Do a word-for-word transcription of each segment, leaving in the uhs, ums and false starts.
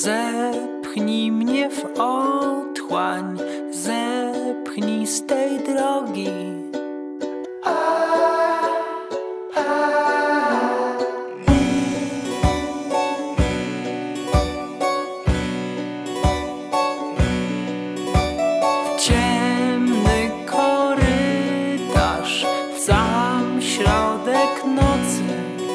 Zepchnij mnie w otchłań, zepchnij z tej drogi. W ciemny korytarz, w sam środek nocy.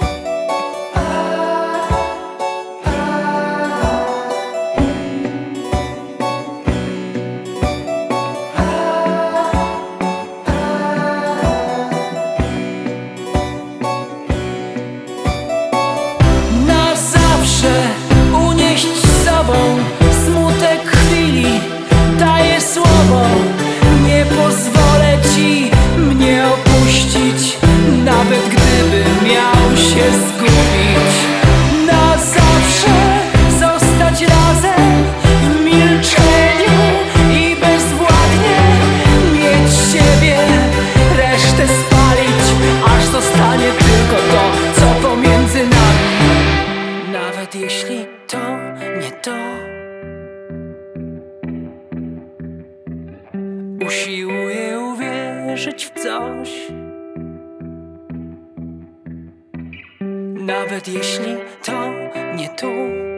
Smutek chwili, daję słowo, nie pozwolę ci mnie opuścić, nawet gdybym miał się zgubić. Na zawsze zostać razem w milczeniu i bezwładnie mieć siebie, resztę spalić, aż zostanie tylko to, co pomiędzy nami. Nawet jeśli to nie to, usiłuję uwierzyć w coś. Nawet jeśli to nie tu,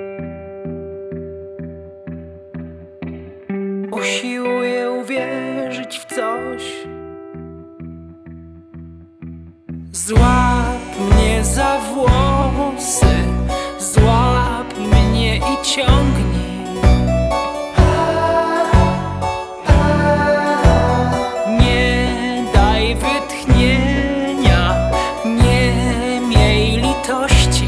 usiłuję uwierzyć w coś. Złap mnie za włosy, złap mnie i ciągnij. Nie daj wytchnienia, nie miej litości.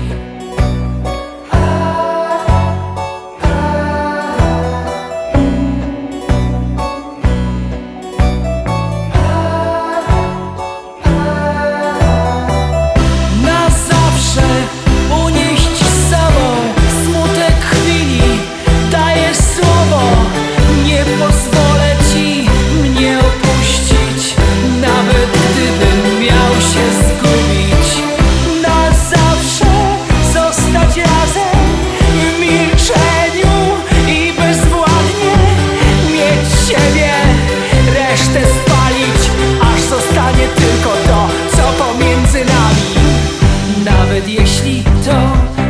Na zawsze unieść z sobą smutek chwili, daję słowo, nie pozwolę ci mnie opuścić, nawet gdybym miał się zgubić. Na zawsze zostać razem w milczeniu i bezwładnie mieć siebie, resztę spalić, aż zostanie tylko to, co pomiędzy nami. Nawet jeśli to